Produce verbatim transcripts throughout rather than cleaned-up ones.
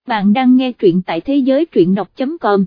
bạn đang nghe truyện tại thế giới truyện đọc chấm com.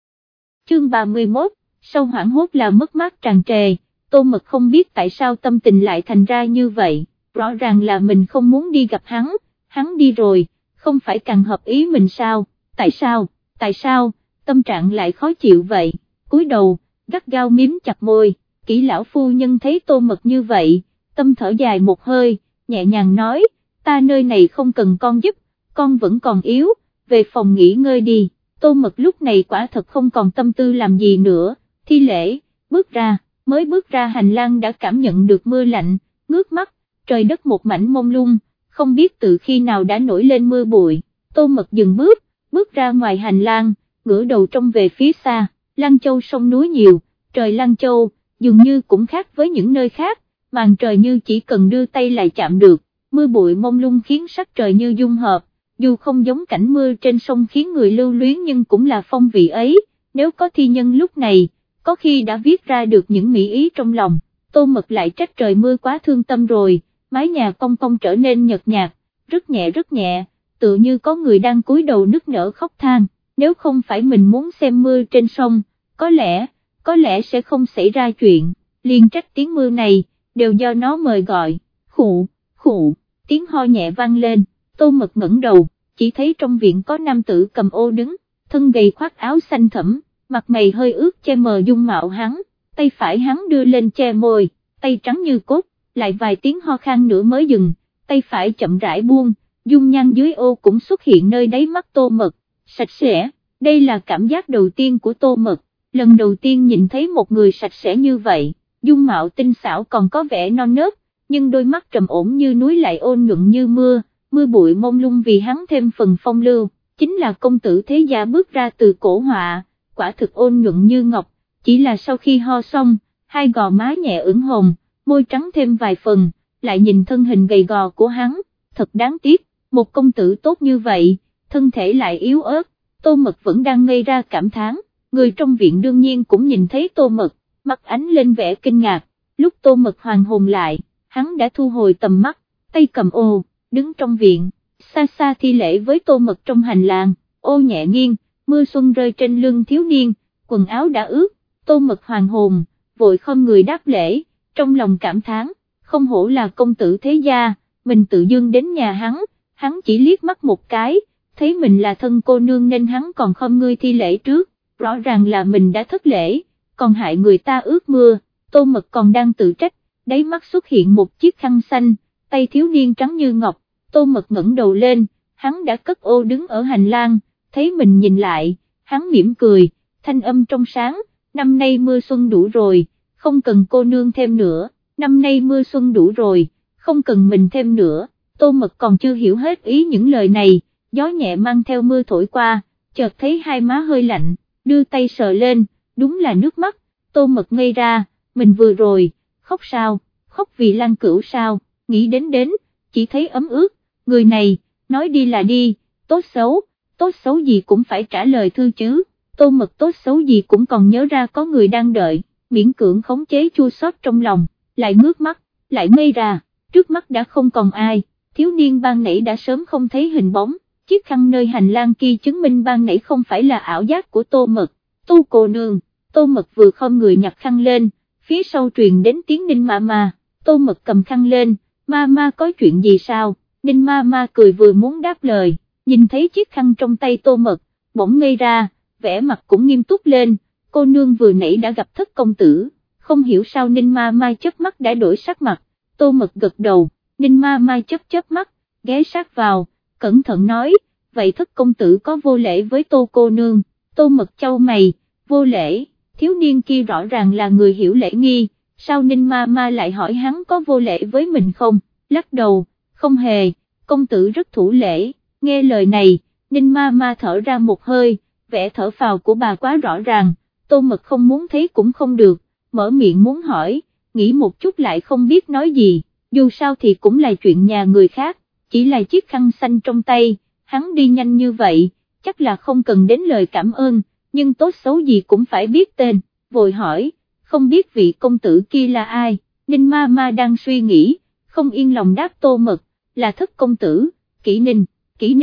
Chương ba mươi mốt, sau hoảng hốt là mất mát tràn trề, Tô Mật không biết tại sao tâm tình lại thành ra như vậy, rõ ràng là mình không muốn đi gặp hắn, hắn đi rồi, không phải càng hợp ý mình sao, tại sao, tại sao, tâm trạng lại khó chịu vậy, cúi đầu, gắt gao miếm chặt môi, Kỷ lão phu nhân thấy Tô Mật như vậy, tâm thở dài một hơi, nhẹ nhàng nói, ta nơi này không cần con giúp, con vẫn còn yếu, về phòng nghỉ ngơi đi. Tô Mật lúc này quả thật không còn tâm tư làm gì nữa, thi lễ, bước ra, mới bước ra hành lang đã cảm nhận được mưa lạnh, ngước mắt, trời đất một mảnh mông lung, không biết từ khi nào đã nổi lên mưa bụi. Tô Mật dừng bước, bước ra ngoài hành lang, ngửa đầu trông về phía xa, Lăng Châu sông núi nhiều, trời Lăng Châu dường như cũng khác với những nơi khác, màn trời như chỉ cần đưa tay lại chạm được, mưa bụi mông lung khiến sắc trời như dung hợp. Dù không giống cảnh mưa trên sông khiến người lưu luyến nhưng cũng là phong vị ấy, nếu có thi nhân lúc này, có khi đã viết ra được những mỹ ý trong lòng. Tô Mật lại trách trời mưa quá thương tâm rồi, mái nhà cong cong trở nên nhợt nhạt, rất nhẹ rất nhẹ, tự như có người đang cúi đầu nức nở khóc than, nếu không phải mình muốn xem mưa trên sông, có lẽ, có lẽ sẽ không xảy ra chuyện, liền trách tiếng mưa này, đều do nó mời gọi, khụ, khụ, tiếng ho nhẹ vang lên. Tô Mật ngẩng đầu, chỉ thấy trong viện có nam tử cầm ô đứng, thân gầy khoác áo xanh thẫm, mặt mày hơi ướt che mờ dung mạo hắn, tay phải hắn đưa lên che môi, tay trắng như cốt, lại vài tiếng ho khan nữa mới dừng, tay phải chậm rãi buông, dung nhan dưới ô cũng xuất hiện nơi đáy mắt Tô Mật, sạch sẽ, đây là cảm giác đầu tiên của Tô Mật, lần đầu tiên nhìn thấy một người sạch sẽ như vậy, dung mạo tinh xảo còn có vẻ non nớt, nhưng đôi mắt trầm ổn như núi lại ôn nhuận như mưa. Mưa bụi mông lung vì hắn thêm phần phong lưu, chính là công tử thế gia bước ra từ cổ họa, quả thực ôn nhuận như ngọc, chỉ là sau khi ho xong, hai gò má nhẹ ửng hồng, môi trắng thêm vài phần, lại nhìn thân hình gầy gò của hắn, thật đáng tiếc, một công tử tốt như vậy, thân thể lại yếu ớt. Tô Mật vẫn đang ngây ra cảm thán, người trong viện đương nhiên cũng nhìn thấy Tô Mật, mắt ánh lên vẻ kinh ngạc, lúc Tô Mật hoàn hồn lại, hắn đã thu hồi tầm mắt, tay cầm ô, đứng trong viện, xa xa thi lễ với Tô Mật trong hành lang, ô nhẹ nghiêng, mưa xuân rơi trên lưng thiếu niên, quần áo đã ướt, Tô Mật hoàn hồn, vội không người đáp lễ, trong lòng cảm thán, không hổ là công tử thế gia, mình tự dưng đến nhà hắn, hắn chỉ liếc mắt một cái, thấy mình là thân cô nương nên hắn còn không ngươi thi lễ trước, rõ ràng là mình đã thất lễ, còn hại người ta ướt mưa. Tô Mật còn đang tự trách, đáy mắt xuất hiện một chiếc khăn xanh, tay thiếu niên trắng như ngọc. Tô Mật ngẩng đầu lên, hắn đã cất ô đứng ở hành lang, thấy mình nhìn lại, hắn mỉm cười, thanh âm trong sáng, năm nay mưa xuân đủ rồi, không cần cô nương thêm nữa, năm nay mưa xuân đủ rồi, không cần mình thêm nữa. Tô Mật còn chưa hiểu hết ý những lời này, gió nhẹ mang theo mưa thổi qua, chợt thấy hai má hơi lạnh, đưa tay sờ lên, đúng là nước mắt. Tô Mật ngây ra, mình vừa rồi, khóc sao, khóc vì Lăng Cửu sao, nghĩ đến đến, chỉ thấy ấm ướt. Người này, nói đi là đi, tốt xấu, tốt xấu gì cũng phải trả lời thư chứ, Tô Mật tốt xấu gì cũng còn nhớ ra có người đang đợi, miễn cưỡng khống chế chua xót trong lòng, lại ngước mắt, lại ngây ra, trước mắt đã không còn ai, thiếu niên ban nãy đã sớm không thấy hình bóng, chiếc khăn nơi hành lang kia chứng minh ban nãy không phải là ảo giác của Tô Mật. Tu cô nương, Tô Mật vừa không người nhặt khăn lên, phía sau truyền đến tiếng Ninh ma ma, Tô Mật cầm khăn lên, ma ma có chuyện gì sao? Ninh ma ma cười vừa muốn đáp lời, nhìn thấy chiếc khăn trong tay Tô Mật, bỗng ngây ra, vẻ mặt cũng nghiêm túc lên, cô nương vừa nãy đã gặp thất công tử, không hiểu sao Ninh ma ma chớp mắt đã đổi sắc mặt. Tô Mật gật đầu, Ninh ma ma chớp chớp mắt, ghé sát vào, cẩn thận nói, vậy thất công tử có vô lễ với Tô cô nương? Tô Mật chau mày, vô lễ, thiếu niên kia rõ ràng là người hiểu lễ nghi, sao Ninh ma ma lại hỏi hắn có vô lễ với mình không? Lắc đầu, không hề, công tử rất thủ lễ. Nghe lời này, Ninh ma ma thở ra một hơi, vẻ thở phào của bà quá rõ ràng, Tô Mật không muốn thấy cũng không được, mở miệng muốn hỏi, nghĩ một chút lại không biết nói gì, dù sao thì cũng là chuyện nhà người khác, chỉ là chiếc khăn xanh trong tay, hắn đi nhanh như vậy, chắc là không cần đến lời cảm ơn, nhưng tốt xấu gì cũng phải biết tên, vội hỏi, không biết vị công tử kia là ai? Ninh ma ma đang suy nghĩ, không yên lòng đáp Tô Mật, là thất công tử, Kỷ Ninh. Kỷ Ninh,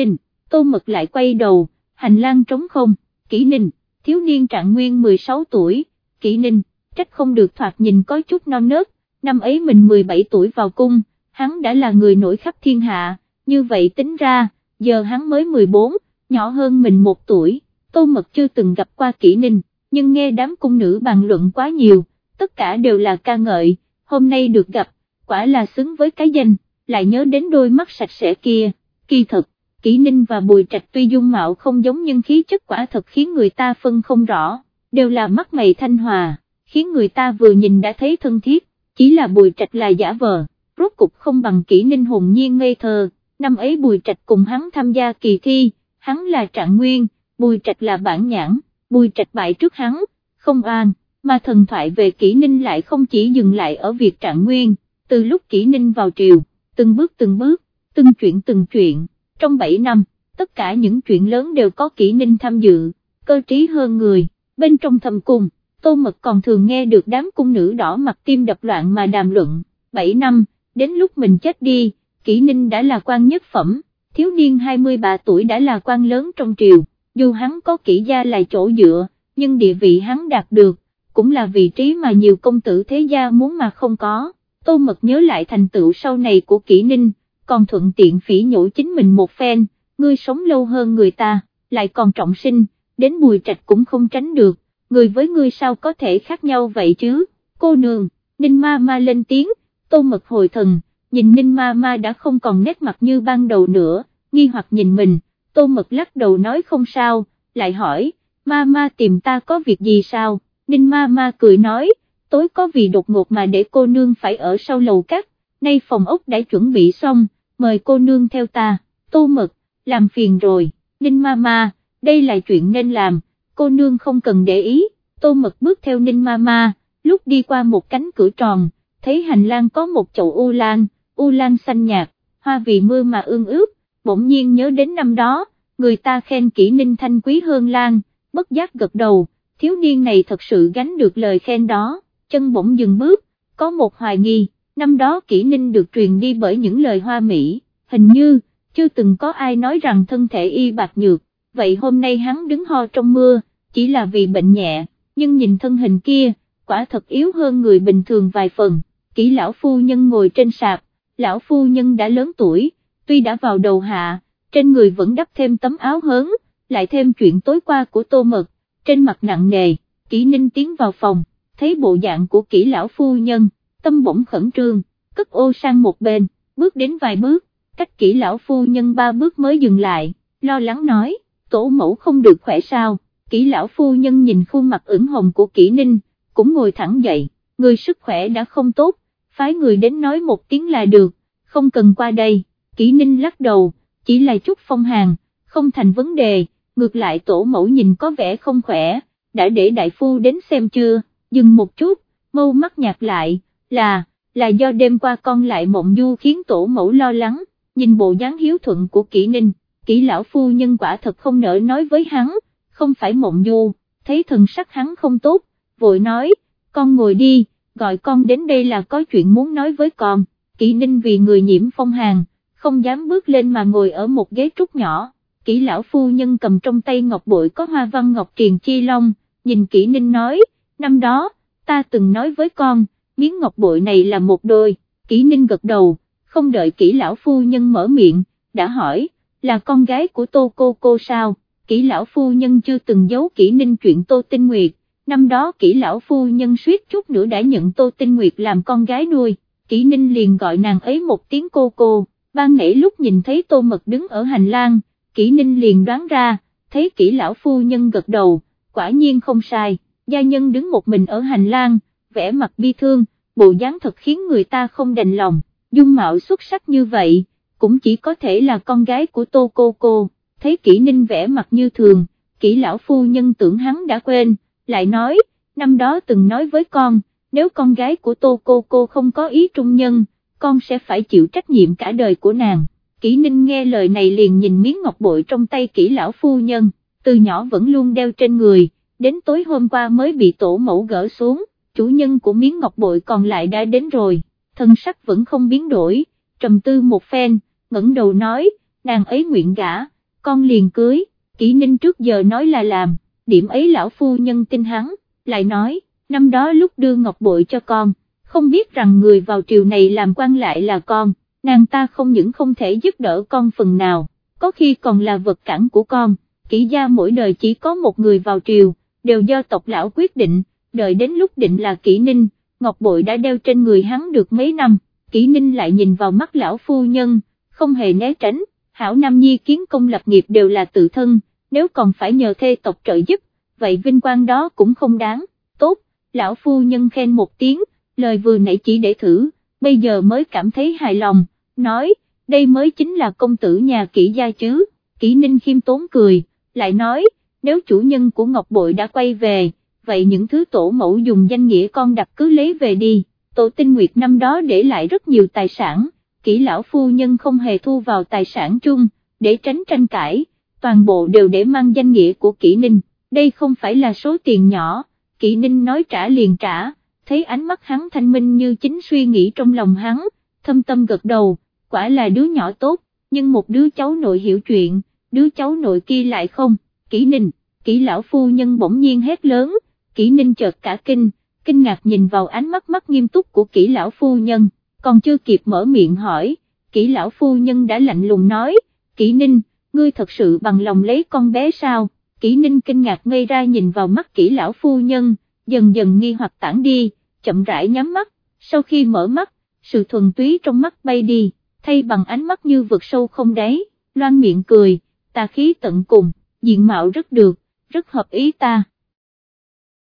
Tô Mật lại quay đầu, hành lang trống không, Kỷ Ninh, thiếu niên Trạng Nguyên mười sáu tuổi, Kỷ Ninh, trách không được thoạt nhìn có chút non nớt, năm ấy mình mười bảy tuổi vào cung, hắn đã là người nổi khắp thiên hạ, như vậy tính ra, giờ hắn mới mười bốn, nhỏ hơn mình một tuổi. Tô Mật chưa từng gặp qua Kỷ Ninh, nhưng nghe đám cung nữ bàn luận quá nhiều, tất cả đều là ca ngợi, hôm nay được gặp, quả là xứng với cái danh, lại nhớ đến đôi mắt sạch sẽ kia, kỳ thật, Kỷ Ninh và Bùi Trạch tuy dung mạo không giống nhưng khí chất quả thật khiến người ta phân không rõ, đều là mắt mày thanh hòa, khiến người ta vừa nhìn đã thấy thân thiết, chỉ là Bùi Trạch là giả vờ, rốt cục không bằng Kỷ Ninh hồn nhiên ngây thơ, năm ấy Bùi Trạch cùng hắn tham gia kỳ thi, hắn là Trạng Nguyên, Bùi Trạch là Bản Nhãn, Bùi Trạch bại trước hắn, không oan, mà thần thoại về Kỷ Ninh lại không chỉ dừng lại ở việc Trạng Nguyên, từ lúc Kỷ Ninh vào triều, từng bước từng bước, từng chuyện từng chuyện, trong bảy năm, tất cả những chuyện lớn đều có Kỷ Ninh tham dự, cơ trí hơn người, bên trong thầm cung, Tô Mật còn thường nghe được đám cung nữ đỏ mặt tim đập loạn mà đàm luận, bảy năm, đến lúc mình chết đi, Kỷ Ninh đã là quan nhất phẩm, thiếu niên hai mươi ba tuổi đã là quan lớn trong triều, dù hắn có Kỷ gia là chỗ dựa, nhưng địa vị hắn đạt được, cũng là vị trí mà nhiều công tử thế gia muốn mà không có. Tô Mật nhớ lại thành tựu sau này của Kỷ Ninh, còn thuận tiện phỉ nhổ chính mình một phen, ngươi sống lâu hơn người ta, lại còn trọng sinh, đến Bùi Trạch cũng không tránh được, người với ngươi sao có thể khác nhau vậy chứ, cô nương, Ninh ma ma lên tiếng, Tô Mật hồi thần, nhìn Ninh ma ma đã không còn nét mặt như ban đầu nữa, nghi hoặc nhìn mình, Tô Mật lắc đầu nói không sao, lại hỏi, ma ma tìm ta có việc gì sao, Ninh ma ma cười nói, tối có vì đột ngột mà để cô nương phải ở sau lầu cát, nay phòng ốc đã chuẩn bị xong, mời cô nương theo ta, Tô Mật, làm phiền rồi, Ninh ma ma, đây là chuyện nên làm, cô nương không cần để ý, Tô Mật bước theo Ninh ma ma, lúc đi qua một cánh cửa tròn, thấy hành lang có một chậu u lan, u lan xanh nhạt, hoa vì mưa mà ương ướt, bỗng nhiên nhớ đến năm đó, người ta khen Kỷ Ninh thanh quý hơn lan, bất giác gật đầu, thiếu niên này thật sự gánh được lời khen đó, chân bỗng dừng bước, có một hoài nghi, năm đó Kỷ Ninh được truyền đi bởi những lời hoa mỹ, hình như, chưa từng có ai nói rằng thân thể y bạc nhược, vậy hôm nay hắn đứng ho trong mưa, chỉ là vì bệnh nhẹ, nhưng nhìn thân hình kia, quả thật yếu hơn người bình thường vài phần, Kỷ lão phu nhân ngồi trên sạp, lão phu nhân đã lớn tuổi, tuy đã vào đầu hạ, trên người vẫn đắp thêm tấm áo hớn, lại thêm chuyện tối qua của Tô Mật, trên mặt nặng nề, Kỷ Ninh tiến vào phòng, thấy bộ dạng của Kỷ lão phu nhân, tâm bỗng khẩn trương, cất ô sang một bên, bước đến vài bước, cách Kỷ lão phu nhân ba bước mới dừng lại, lo lắng nói, tổ mẫu không được khỏe sao, Kỷ lão phu nhân nhìn khuôn mặt ửng hồng của Kỷ Ninh, cũng ngồi thẳng dậy, người sức khỏe đã không tốt, phái người đến nói một tiếng là được, không cần qua đây, Kỷ Ninh lắc đầu, chỉ là chút phong hàn, không thành vấn đề, ngược lại tổ mẫu nhìn có vẻ không khỏe, đã để đại phu đến xem chưa, dừng một chút, mâu mắt nhạt lại, là, là do đêm qua con lại mộng du khiến tổ mẫu lo lắng, nhìn bộ dáng hiếu thuận của Kỷ Ninh, Kỷ lão phu nhân quả thật không nỡ nói với hắn, không phải mộng du, thấy thần sắc hắn không tốt, vội nói, con ngồi đi, gọi con đến đây là có chuyện muốn nói với con, Kỷ Ninh vì người nhiễm phong hàn, không dám bước lên mà ngồi ở một ghế trúc nhỏ, Kỷ lão phu nhân cầm trong tay ngọc bội có hoa văn ngọc triền chi long, nhìn Kỷ Ninh nói, năm đó, ta từng nói với con, miếng ngọc bội này là một đôi, Kỷ Ninh gật đầu, không đợi Kỷ lão phu nhân mở miệng, đã hỏi, là con gái của Tô cô cô sao, Kỷ lão phu nhân chưa từng giấu Kỷ Ninh chuyện Tô Tinh Nguyệt, năm đó Kỷ lão phu nhân suýt chút nữa đã nhận Tô Tinh Nguyệt làm con gái nuôi, Kỷ Ninh liền gọi nàng ấy một tiếng cô cô, ban nãy lúc nhìn thấy Tô Mật đứng ở hành lang, Kỷ Ninh liền đoán ra, thấy Kỷ lão phu nhân gật đầu, quả nhiên không sai, gia nhân đứng một mình ở hành lang, vẻ mặt bi thương, bộ dáng thật khiến người ta không đành lòng, dung mạo xuất sắc như vậy, cũng chỉ có thể là con gái của Tô cô cô, thấy Kỷ Ninh vẻ mặt như thường, Kỷ lão phu nhân tưởng hắn đã quên, lại nói, năm đó từng nói với con, nếu con gái của Tô cô cô không có ý trung nhân, con sẽ phải chịu trách nhiệm cả đời của nàng. Kỷ Ninh nghe lời này liền nhìn miếng ngọc bội trong tay Kỷ lão phu nhân, từ nhỏ vẫn luôn đeo trên người, đến tối hôm qua mới bị tổ mẫu gỡ xuống, chủ nhân của miếng ngọc bội còn lại đã đến rồi, thân sắc vẫn không biến đổi, trầm tư một phen, ngẩng đầu nói, nàng ấy nguyện gả, con liền cưới. Kỷ Ninh trước giờ nói là làm, điểm ấy lão phu nhân tin hắn, lại nói, năm đó lúc đưa ngọc bội cho con, không biết rằng người vào triều này làm quan lại là con, nàng ta không những không thể giúp đỡ con phần nào, có khi còn là vật cản của con. Kỷ gia mỗi đời chỉ có một người vào triều, đều do tộc lão quyết định, đợi đến lúc định là Kỷ Ninh, ngọc bội đã đeo trên người hắn được mấy năm. Kỷ Ninh lại nhìn vào mắt lão phu nhân, không hề né tránh, hảo nam nhi kiến công lập nghiệp đều là tự thân, nếu còn phải nhờ thê tộc trợ giúp, vậy vinh quang đó cũng không đáng. Tốt, lão phu nhân khen một tiếng, lời vừa nãy chỉ để thử, bây giờ mới cảm thấy hài lòng, nói, đây mới chính là công tử nhà Kỷ gia chứ. Kỷ Ninh khiêm tốn cười, lại nói, nếu chủ nhân của ngọc bội đã quay về, vậy những thứ tổ mẫu dùng danh nghĩa con đặt cứ lấy về đi. Tổ Tinh Nguyệt năm đó để lại rất nhiều tài sản, Kỷ lão phu nhân không hề thu vào tài sản chung, để tránh tranh cãi, toàn bộ đều để mang danh nghĩa của Kỷ Ninh, đây không phải là số tiền nhỏ. Kỷ Ninh nói trả liền trả, thấy ánh mắt hắn thanh minh như chính suy nghĩ trong lòng hắn, thâm tâm gật đầu, quả là đứa nhỏ tốt, nhưng một đứa cháu nội hiểu chuyện, đứa cháu nội kia lại không. Kỷ Ninh, Kỷ lão phu nhân bỗng nhiên hét lớn. Kỷ Ninh chợt cả kinh, kinh ngạc nhìn vào ánh mắt mắt nghiêm túc của Kỷ lão phu nhân, còn chưa kịp mở miệng hỏi, Kỷ lão phu nhân đã lạnh lùng nói, Kỷ Ninh, ngươi thật sự bằng lòng lấy con bé sao? Kỷ Ninh kinh ngạc ngây ra nhìn vào mắt Kỷ lão phu nhân, dần dần nghi hoặc tản đi, chậm rãi nhắm mắt, sau khi mở mắt, sự thuần túy trong mắt bay đi, thay bằng ánh mắt như vực sâu không đáy, loan miệng cười, tà khí tận cùng, diện mạo rất được, rất hợp ý ta.